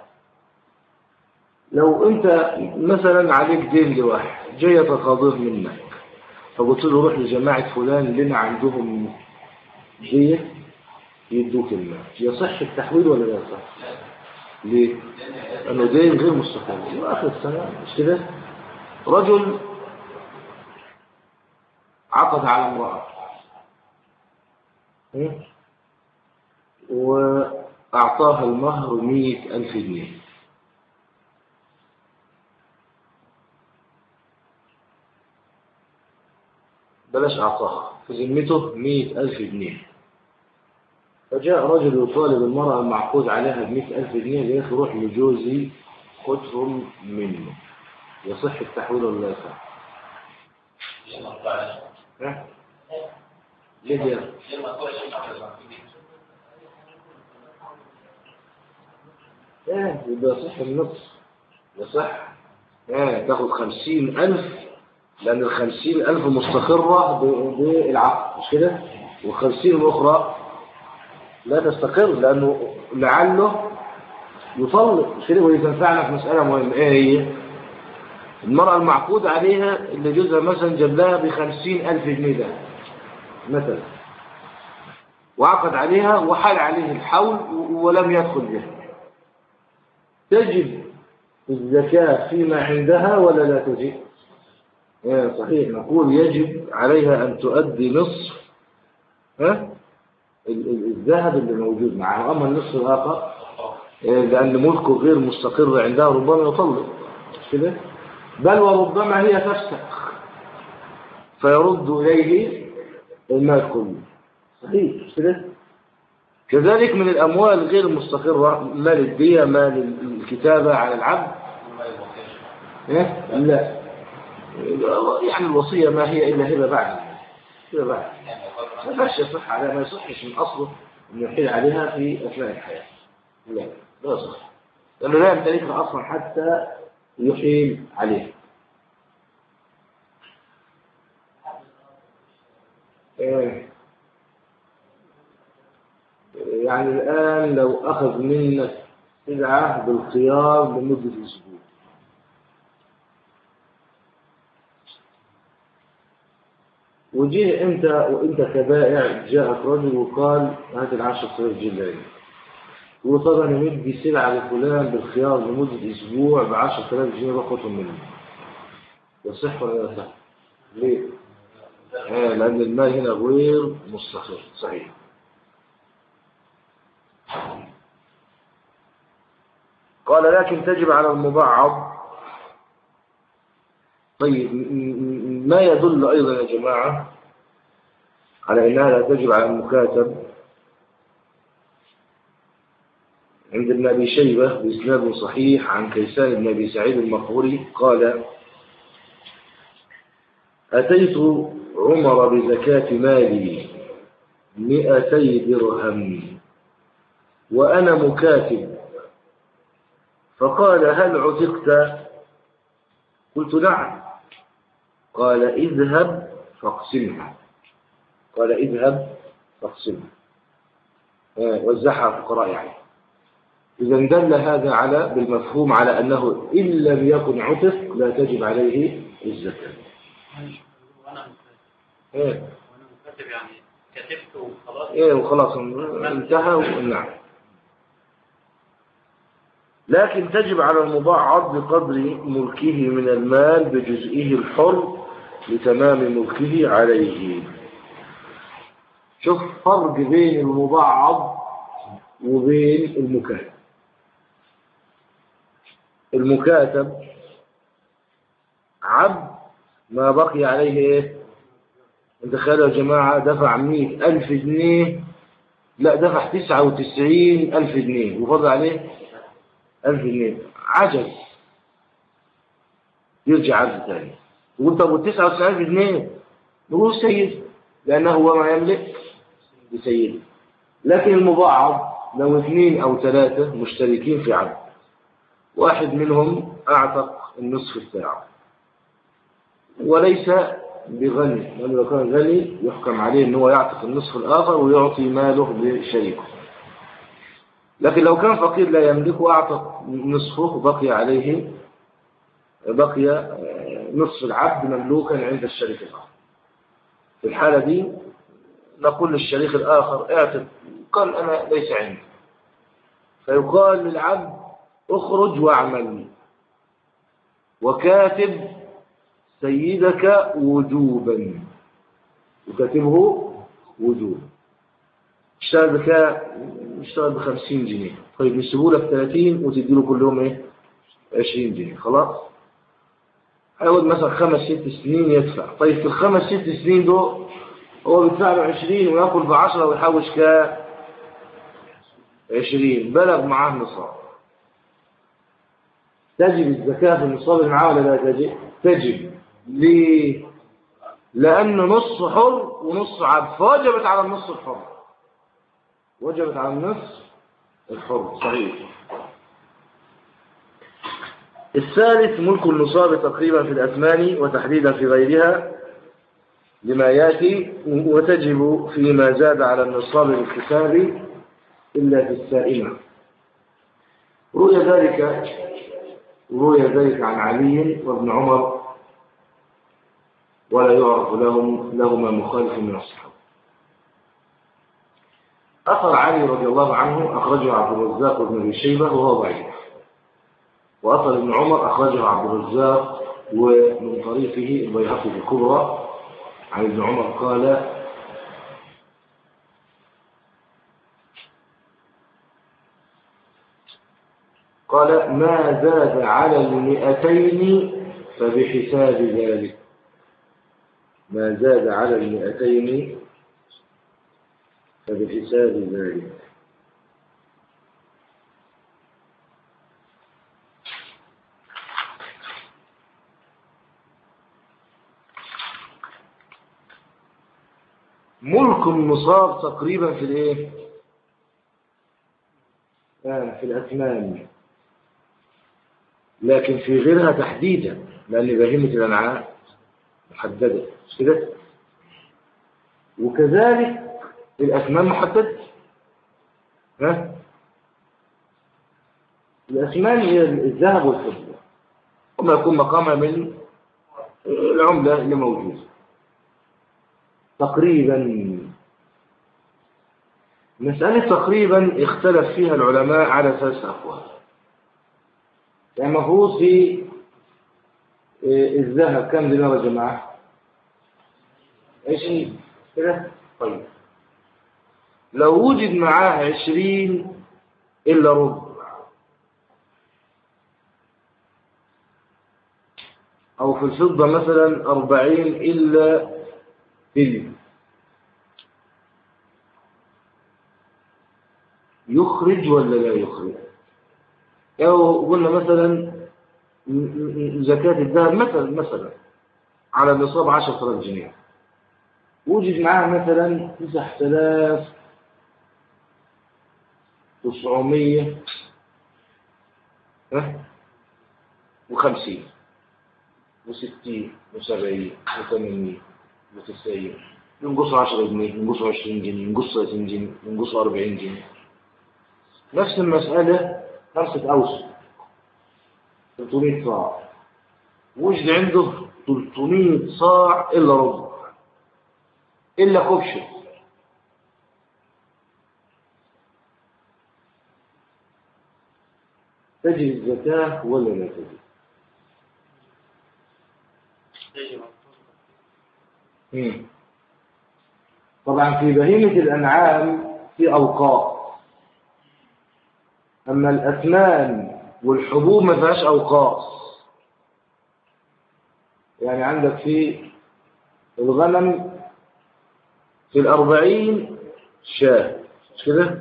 لو انت مثلا عليك دين لواحد جاي يتقاضيه منك، فقلت له روح لجماعة فلان لنا عندهم دية يدوك المال، يصح التحويل ولا لا يصح؟ ليه؟ لأنه دين غير مستقر. وآخر السنة مش كده؟ رجل عقد على امرأة وأعطاها المهر مئة ألف جنيه، بلاش أعطاها، في ذمته مئة ألف جنيه. فجاء رجل يطالب المرأة المعقود عليها بمئة ألف جنيه ليخ روح لجوزي خذهم منه، يصح التحويل ولا لا يصح؟ ها؟ ليه ده؟ ايه يبقى يصح النص. يصح ايه تاخد خمسين ألف، لأن الخمسين ألف مستقرة بالعقد مش كده، والخمسين الأخرى لا تستقر لأنه لعله يطلق مش كده. ويتنفعنا في مسألة مهمة ايه هي؟ المرأة المعقود عليها اللي جوزها مثلا جاب لها بخمسين ألف جنيه ده مثلا، وعقد عليها وحال عليه الحول ولم يدخل به، تجب الزكاة فيما عندها ولا لا تجب؟ إيه صحيح، نقول يجب عليها أن تؤدي نصف ها الذهب اللي موجود معها، أما النصف الآخر لأن ملكه غير مستقر عندها ربما يطلق كده، بل وربما هي تفسخ فيرد إليه المال كله. صحيح كده. كذلك من الأموال غير المستقرة مال الدية، مال الكتابة على العبد. إيه؟ لا يعني الوصية ما هي إلا هبة بعد هبة بعد ما فيش يصح عليها، ما يصحش من أصله أن يحيل عليها في أثناء الحياة. لا لا يصح لأنه لا يمتلكها أصلا حتى يحيل عليها. إيه؟ يعني الآن لو أخذ منك سلعة بالخيار لمدة أسبوع وجيه أنت وأنت كبائع جاءك رجل وقال هات العشرة آلاف جنيه وطبعا مدي سلعة لفلان بالخيار لمدة أسبوع بعشرة آلاف جنيه باخدهم منه، يصح ولا لا يصح؟ ليه؟ آه لأن المال هنا غير مستقر. صحيح. قال لكن تجب على المبعض. طيب ما يدل أيضا يا جماعة على أنها لا تجب على المكاتب؟ عند ابن أبي شيبة بإسناد صحيح عن كيسان بن أبي سعيد المقبوري قال أتيت عمر بزكاة مالي مئتي درهم وأنا مكاتب، فقال هل عتقت؟ قلت نعم. قال اذهب فاقسمها. قال اذهب فاقسمها وزعها فقراء يعني. إذا دل هذا على بالمفهوم على أنه إن لم يكن عتق لا تجب عليه الزكاة. وأنا إيه وأنا مكاتب يعني كتبت وخلاص. إيه وخلاص انتهى. نعم. لكن تجب على المبعض بقدر ملكه من المال بجزئه الحر لتمام ملكه عليه. شوف فرق بين المبعض وبين المكاتب. المكاتب عبد ما بقي عليه ايه؟ انت تخيلوا يا جماعة دفع مئة ألف جنيه، لا دفع تسعة وتسعين ألف جنيه وفضل عليه ألف جنيه، عجز يرجع عبد ثاني. وانت ابو تسعة وتسعين ألف جنيه نقول سيد لأنه هو ما يملك بسيده. لكن المبعض لو اثنين أو ثلاثة مشتركين في عبد، واحد منهم أعتق النصف بتاعه وليس بغني، لأنه لو كان غني يحكم عليه أنه يعتق النصف الآخر ويعطي ماله لشريكه. لكن لو كان فقير لا يملكه أعتق نصفه بقي عليه بقي نصف العبد مملوكا عند الشريك الآخر. في الحالة دي نقول للشريك الآخر اعتق، قال أنا ليس عندي، فيقال للعبد اخرج واعمل وكاتب سيدك وجوبا، وكاتبه وجوبا. اشتغل بكا اشتغل بخمسين جنيه، طيب نسيبه لك ثلاثين وتديله كل يوم ايه عشرين جنيه، خلاص هيقعد مثلا خمس ست سنين يدفع. طيب في الخمس ست سنين دول هو بيدفع له عشرين وياكل بعشرة ويحوش كا عشرين، بلغ معاه نصاب. تجب الزكاة في النصاب اللي معاه ولا لا تجب؟ تجب. ليه؟ لأنه نص حر ونص عبد، فوجبت على النص الحر، وجبت على النص الحر. صحيح. الثالث ملك النصاب تقريبا في الأثمان وتحديدا في غيرها لما يأتي، وتجب فيما زاد على النصاب بالحساب إلا في السائمة. روي ذلك روي ذلك عن علي وابن عمر ولا يعرف لهم لهما مخالف من الصحابة. أثر علي رضي الله عنه أخرجه عبد الرزاق بن أبي شيبة وهو ضعيف، وأثر ابن عمر أخرجه عبد الرزاق ومن طريقه البيهقي في الكبرى عن ابن عمر قال قال ما زاد على المئتين فبحساب ذلك. ما زاد على المئتين فبحساب ذلك. ملك النصاب تقريبا في الايه؟ آه في الأثمان، لكن في غيرها تحديدا، لأن بهيمة الأنعام محددة مش كده؟ وكذلك الأثمان محددة. ها؟ الأثمان هي الذهب والفضة وما يكون مقامها من العملة اللي موجودة تقريبا. مسألة تقريبا اختلف فيها العلماء على ثلاث أقوال. يعني المفروض في الذهب كم دينار يا جماعة؟ عشرين كده؟ طيب لو وجد معاه عشرين إلا ربع أو في الفضة مثلا أربعين إلا تلت، يخرج ولا لا يخرج؟ أو قلنا مثلا زكاة الذهب مثلا مثلا على النصاب عشرة آلاف جنيه، وجد معاه مثلا تسعة آلاف وتسعمية وخمسين وستين وسبعين وثمانين وتسعين، ينقصوا عشرة جنيه، ينقصوا عشرين جنيه، ينقصوا ثلاثين جنيه، ينقصوا أربعين جنيه. نفس المسألة خمسة أوسق ثلاثمائة صاع، وجد عنده ثلاثمائة صاع إلا ربع إلا كبشة، تجري الزكاة ولا لا تجري؟ تجري. طبعا في بهيمة الأنعام في أوقات، أما الأثمان والحبوب ما فيهاش أوقات. يعني عندك في الغنم في الأربعين شاة مش كده؟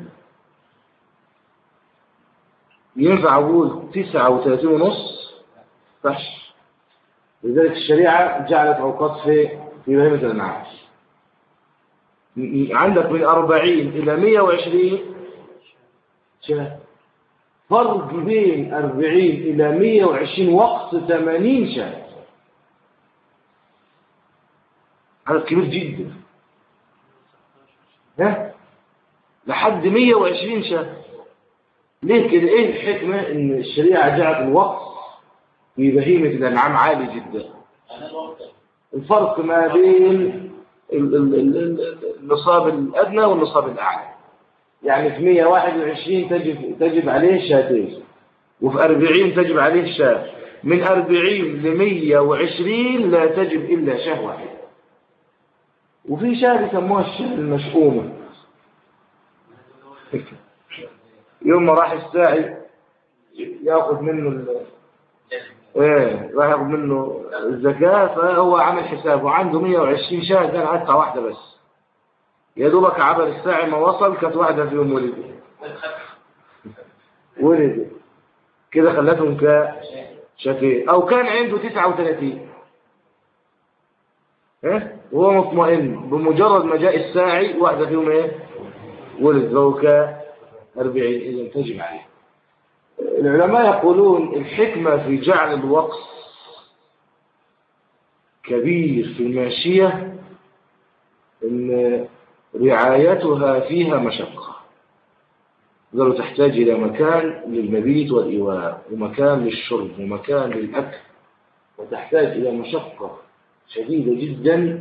ينفع أقول تسعة وثلاثين ونص فحش. لذلك الشريعة جعلت أوقات في في بهيمة الأنعام. عندك من أربعين إلى مئة وعشرين شاة، فرق بين أربعين إلى مئة وعشرين وقت ثمانين شاة، هذا كبير جدا. ها؟ لحد مئة وعشرين شاة. ليه كده؟ ايه الحكمة ان الشريعة جعلت الوقت في بهيمة الأنعام عالي جدا؟ الفرق ما بين النصاب الأدنى والنصاب الأعلى. يعني في مئة وواحد وعشرين تجب تجب عليه شاتين، وفي أربعين تجب عليه شاة، من أربعين لمئة وعشرين لا تجب إلا شاة واحد. وفي شاة يسموها الشاة المشؤومة. يوم ما راح الساعي ياخذ منه ال... ايه راح ياخذ منه الزكاة، فهو عامل حسابه عنده مئة وعشرين شاة، كان عدتها واحدة بس، يا دوبك عبر الساعي ما وصل كانت واحدة فيهم ولدت ولدت كده خلتهم كشاتين. او كان عنده تسعة وثلاثين ايه وهو مطمئن، بمجرد ما جاء الساعي واحدة فيهم ايه ولد، فهو كأربعين، إذا تجب عليه. العلماء يقولون الحكمة في جعل الوقت كبير في الماشية إن رعايتها فيها مشقة، قالوا تحتاج إلى مكان للمبيت والإيواء، ومكان للشرب، ومكان للأكل، وتحتاج إلى مشقة شديدة جدا،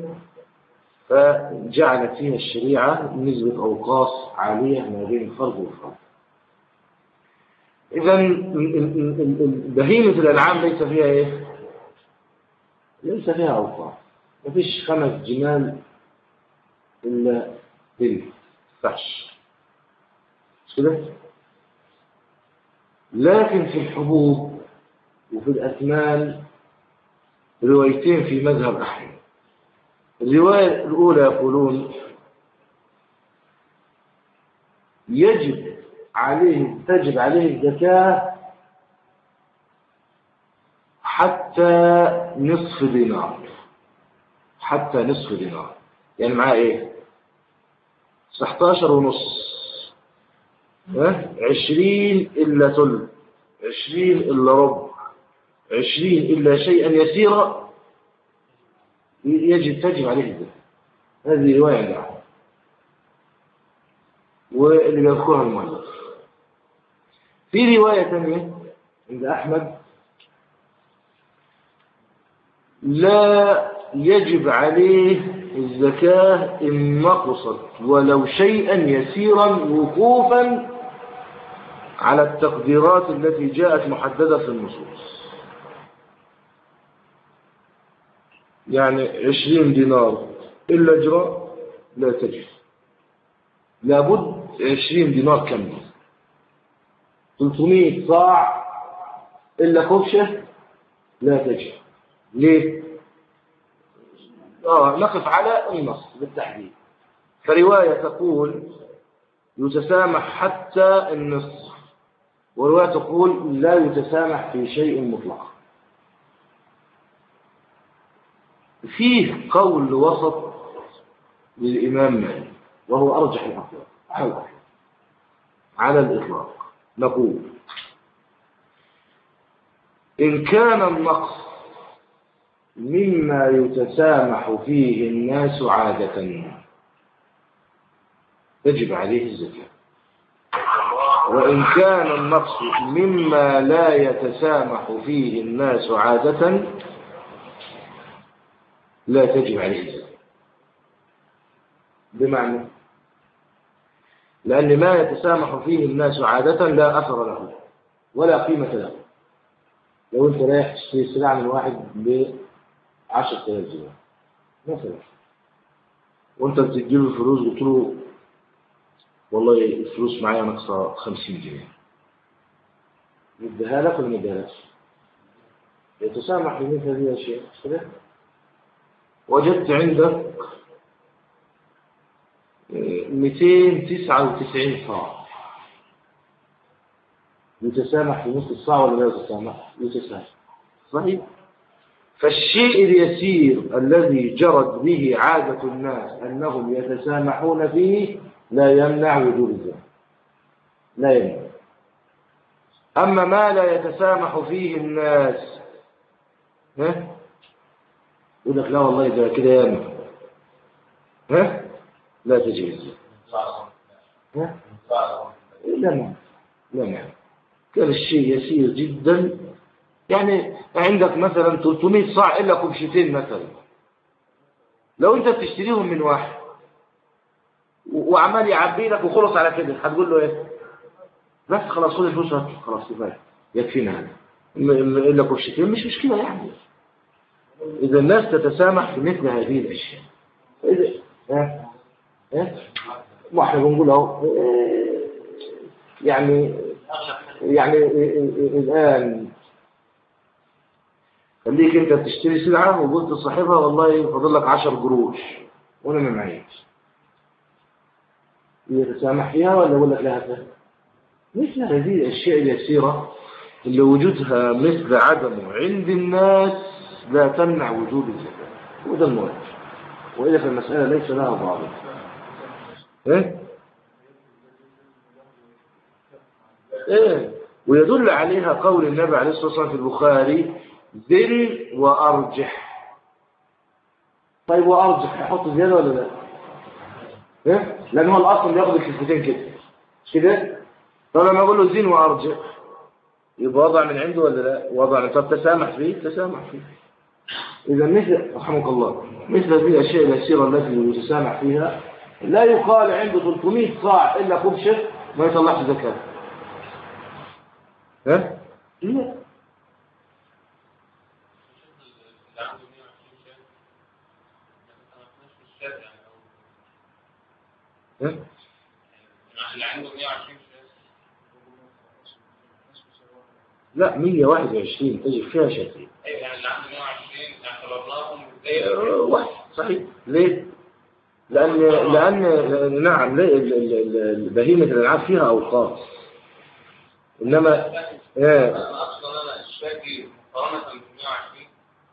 فجعلت فيها الشريعة نسبة أوقاص عالية ما بين الفرد والفرد. إذا بهيمة الأنعام ليس فيها إيه؟ ليس فيها أوقات، ما فيش خمس جمال إلا بنت فحش كده. لكن في الحبوب وفي الأثمان روايتين في مذهب أحمد. الرواية الأولى يقولون يجب عليه تجب عليه الزكاة حتى نصف دينار، حتى نصف دينار، يعني معاه ايه؟ ستاشر ونص، ها؟ عشرين إلا ثلث، عشرين إلا ربع، عشرين إلا شيئا يسيرا، يجب تجب عليه الزكاة. هذه رواية عند أحمد واللي بيذكرها المؤلف. في رواية ثانية عند أحمد لا يجب عليه الزكاة إن نقصت ولو شيئا يسيرا وقوفا على التقديرات التي جاءت محددة في النصوص. يعني عشرين دينار إلا جراء لا تجب، لابد عشرين دينار كامل. ثلاثمائة صاع إلا كبشة لا تجب. ليه؟ آه نقف على النص بالتحديد. فرواية تقول يتسامح حتى النصف، ورواية تقول لا يتسامح في شيء مطلق. فيه قول وسط للإمام مالك وهو أرجح الأقوال على الإطلاق. نقول إن كان النقص مما يتسامح فيه الناس عادة تجب عليه الزكاة، وإن كان النقص مما لا يتسامح فيه الناس عادة لا تجب عليه الزكاة. بمعنى لأن ما يتسامح فيه الناس عادة لا أثر له ولا قيمة له. لو أنت رايح تشتري سلعة من واحد بعشرة آلاف جنيه مثلا، وأنت بتديله الفلوس قلت له والله الفلوس معايا ناقصة خمسين جنيه، يديها لك ولا ما يديهالكش؟ يتسامح في مثل هذه الأشياء. وجدت عندك مئتين وتسعة وتسعين صاع، يتسامح في نصف الصاع ولا لا يتسامح؟ يتسامح صحيح. فالشيء اليسير الذي جرت به عادة الناس أنهم يتسامحون فيه لا يمنع وجوب الزكاة، لا يمنع. أما ما لا يتسامح فيه الناس ها يقول لك لا والله ده كده يمنع، ها لا تجب الزكاة. ها لا معنى لا معنى كان الشيء يسير جدا. يعني عندك مثلا ثلاثمائة صاع إلا كبشتين مثلا، لو أنت بتشتريهم من واحد وعمال يعبي لك وخلص على كده هتقول له إيه؟ بس خلاص خد الفلوس خلاص كفاية يكفينا هذا إلا كبشتين مش مشكلة يعني. إذا الناس تتسامح في مثل هذه الأشياء. إذا ها ها ما احنا بنقول اهو يعني يعني الآن خليك انت بتشتري سلعة وقلت لصاحبها والله فاضل لك عشر قروش وانا ما معيش، يتسامح فيها ولا يقول لك لا هاتها؟ مثل هذه الاشياء اليسيرة اللي وجودها مثل عدمه عند الناس لا تمنع وجود الزكاة، وده المراد. وإذا في المسألة ليس لها ضابط. ايه ايه ويدل عليها قول النبي عليه الصلاة والسلام في البخاري ذل وأرجح. طيب وأرجح يحط زيادة ولا لا؟ ايه لأن هو الأصل بياخد الكلمتين كده كده. فلما أقول له زين وأرجح يبقى وضع من عنده ولا لا؟ وضع. طب تسامح فيه تسامح فيه. إذا مثل رحمك الله مثل هذه الأشياء اليسيرة التي يتسامح فيها لا يقال عنده ثلاثمائة صاع إلا كبشة ما يطلعش زكاة. ها؟ لا. اللي عنده مية وعشرين شهر ما تنافسناش في الشهر يعني أو ها؟ يعني اللي عنده مية وعشرين شهر لا مية وواحد وعشرين تجد فيها شهرين. أيوة يعني اللي عنده مية وعشرين اعتبرناهم أه، زي واحد صحيح. ليه؟ لأن لأن نعم بهيمة الألعاب فيها أوقات، إنما إيه أنا أصلا أنا الشاكي مقارنة ب مية وعشرين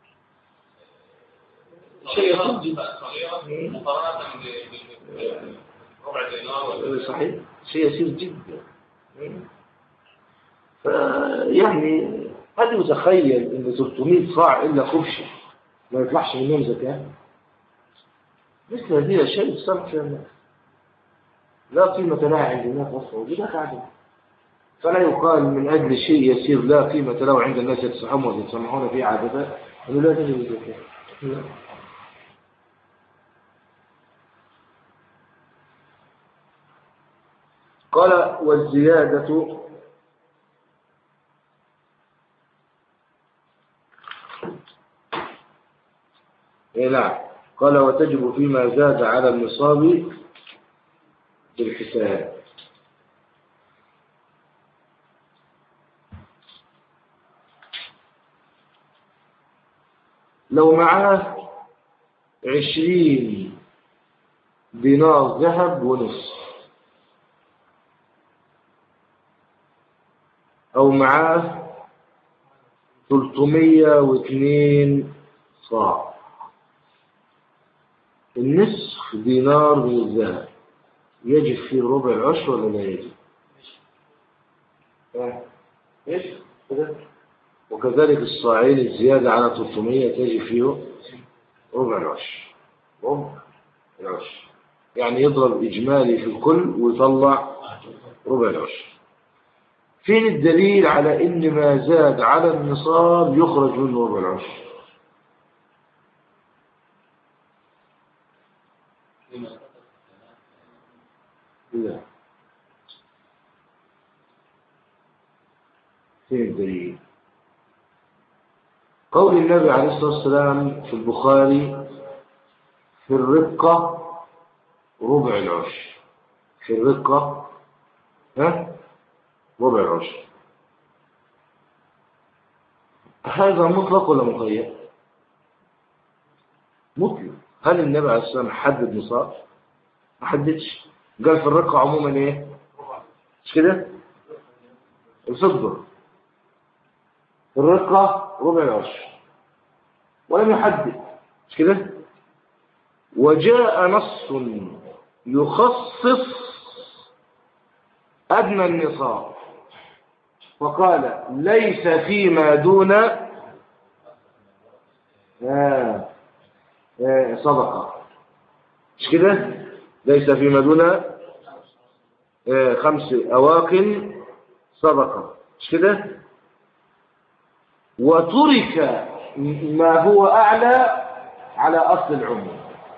صغيرة صغيرة مقارنة بربع دينار ولا صحيح شيء يسير جدا. يعني هل يتخيل ان ثلاثمائة صاع الا خبش ما يطلعش منهم زكاه؟ مثل هذه الاشياء يتصرف فيها الناس لا قيمه لها عند الناس اصلا وجودها عدم، فلا يقال من اجل شيء يسير لا قيمه له عند الناس يتسامحون ويتسامحون فيه عاده انه لا تجب الزكاه. قال والزياده إيه نعم. قال وتجب فيما زاد على النصاب بالحساب. لو معاه عشرين دينار ذهب ونصف أو معاه ثلاثمائة واثنين صاع، النصف دينار من الذهب يجب فيه ربع العشر ولا لا يجب؟ ايش كده؟ وكذلك الصاعين الزيادة على ثلاثمائة تجب فيه ربع العشر. ربع العشر يعني يضرب إجمالي في الكل ويطلع ربع العشر. فين الدليل على إن ما زاد على النصاب يخرج منه ربع العشر؟ لا. فين الدليل؟ قول النبي عليه الصلاة والسلام في البخاري في الرقة ربع العشر، في الرقة ها ربع العشر، هذا مطلق ولا مقيد؟ مطلق. هل النبي عليه الصلاة والسلام حدد نصاب؟ ما حددش، قال في الرقة عموما ايه؟ مش كده؟ الفضة في الرقة ربع العشر ولم يحدد، مش كده؟ وجاء نص يخصص أدنى النصاب فقال ليس فيما دون آه آه صدقة، مش كده؟ ليس فيما دون آه خمس أواقن صدقة، مش كده؟ وترك ما هو أعلى على أصل العموم.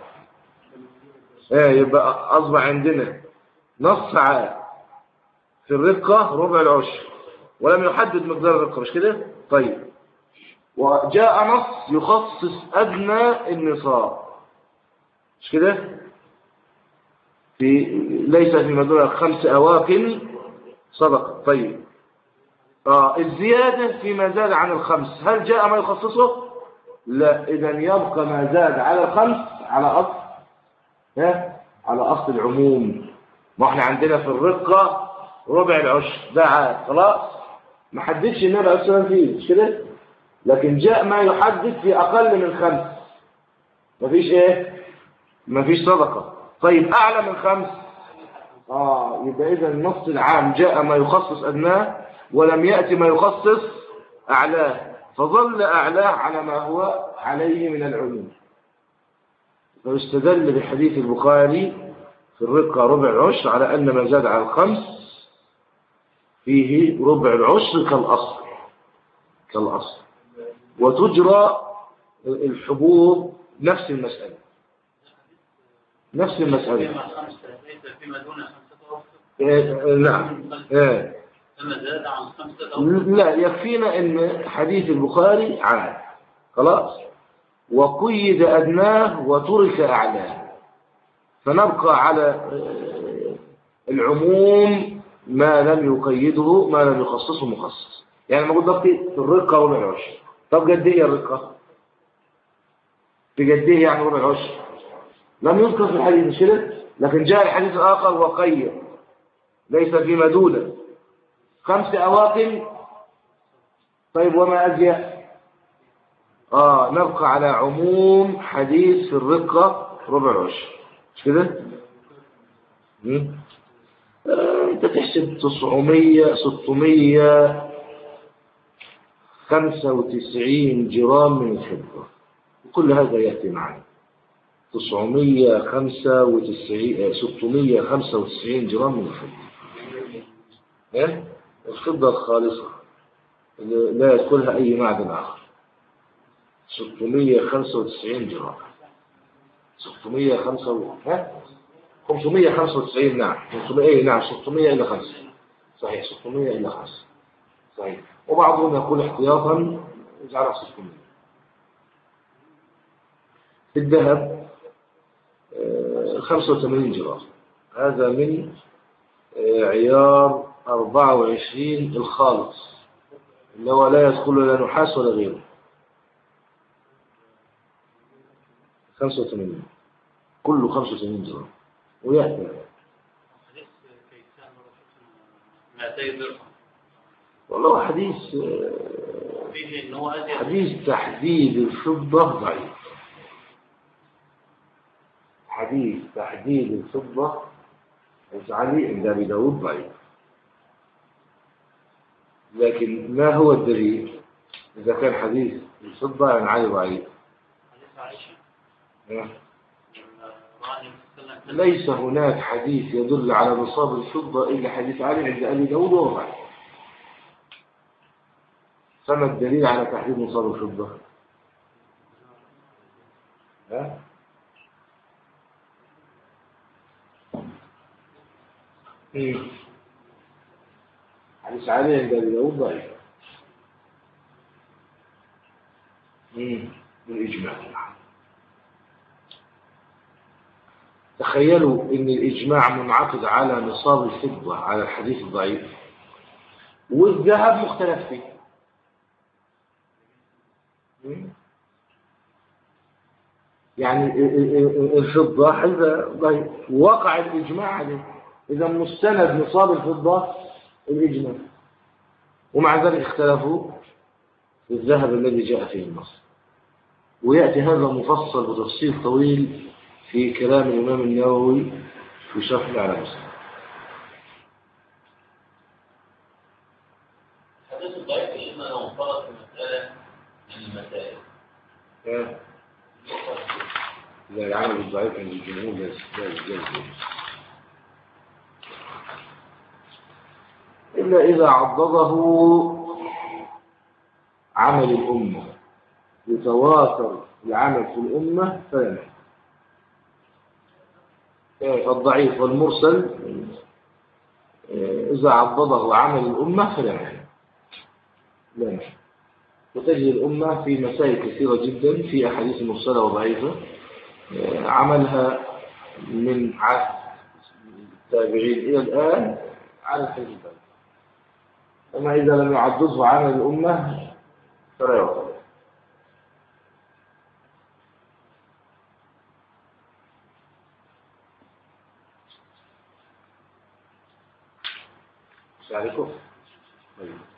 آه يبقى أصبح عندنا نص في الرقة ربع العشر ولم يحدد مقدار الرقة، مش كده؟ طيب وجاء نص يخصص أدنى النصاب، مش كده؟ في ليس في مدونة خمس أواقن صدقة. طيب آه الزيادة فيما زاد عن الخمس هل جاء ما يخصصه؟ لا. إذن يبقى ما زاد على الخمس على أصل ها على أصل العموم. ما احنا عندنا في الرقة ربع العشر ده عاد خلاص ما حددش النبي عليه الصلاة والسلام فيه، مش كده؟ لكن جاء ما يحدد في أقل من خمس مفيش ايه؟ مفيش صدقة. طيب أعلى من خمس آه يبقى إذا النص العام جاء ما يخصص أدناه ولم يأتي ما يخصص أعلاه، فظل أعلاه على ما هو عليه من العلوم. فاستدل بحديث البخاري في الرقة ربع العشر على أن ما زاد على الخمس فيه ربع العشر كالأصل كالأصل. وتجرى الحبوب نفس المسألة نفس المسألة. إيه نعم. إيه لما زاد عن خمسة أو لا، يكفينا ان حديث البخاري عام خلاص، وقيد أدناه وترك أعلاه، فنبقى على العموم ما لم يقيده، ما لم يخصصه مخصص. يعني ما قلت لك في الرقة وربع العشر، طب قد ايه الرقة؟ في قد ايه يعني ربع العشر؟ لم يذكر في الحديث مش كده، لكن جاء الحديث الآخر وقيد ليس في مدودة خمس أواقم. طيب وما أجيء؟ آه نبقى على عموم حديث في الرقة ربع العشر مش كده؟ آه انت تحسب تسعمية ستمية خمسة وتسعين جرام من الفضة، وكل هذا يأتي معنا تسعمية خمسة وتسعين ستمية خمسة وتسعين جرام من الفضة. إيه؟ الفضة الخالصة لا يدخلها أي معدن آخر، ستمية خمسة وتسعين جرام، ستمية وخمسة و... ها؟ خمسمية وخمسة وتسعين. نعم خمسمية، ايه نعم ستمية إلى خمسة، صحيح ستمية إلى خمسة صحيح، وبعضهم يقول احتياطا يجعلها ستمية. في الذهب خمسة وثمانين جرام، هذا من عيار أربعة وعشرين الخالص اللي هو لا يدخل لا نحاس ولا غيره، خمسة وثمانين كله خمسة وثمانين جرام. ويأتي والله حديث حديث تحديد الفضة ضعيف، حديث تحديد الفضة علي عند أبي داود ضعيف. لكن ما هو الدليل إذا كان حديث الفضة عن علي ضعيف؟ ليس هناك حديث يدل على نصاب الفضة إلا حديث علي عند أبي داود وهو ضعيف. فما الدليل على تحديد نصاب الفضة؟ ها؟ حديث علي عند أبي داود ضعيف بالإجماع. تخيلوا ان الاجماع منعقد على نصاب الفضة على الحديث الضعيف، والذهب مختلف فيه. يعني الفضة هذا ضعيف وقع الاجماع عليه، اذا مستند نصاب الفضة الاجماع، ومع ذلك اختلفوا في الذهب الذي جاء فيه النص. ويأتي هذا مفصل بتفصيل طويل في كلام الإمام النووي في شرح على مسلم. حديث الضعيف إما لو انفرد في مسألة من المسائل. لا العمل الضعيف عند الجمهور لا يجوز إلا إذا عضده عمل الأمة، يتواتر العمل في الأمة فلا. الضعيف والمرسل إذا عضده عمل الأمة فلا لا. وتجد الأمة في مسائل كثيرة جدا في أحاديث مرسلة وضعيفة عملها من عهد التابعين إلى الآن على الحديث. أما إذا لم يعضده عمل الأمة فلا يعتبر. مش عارفه؟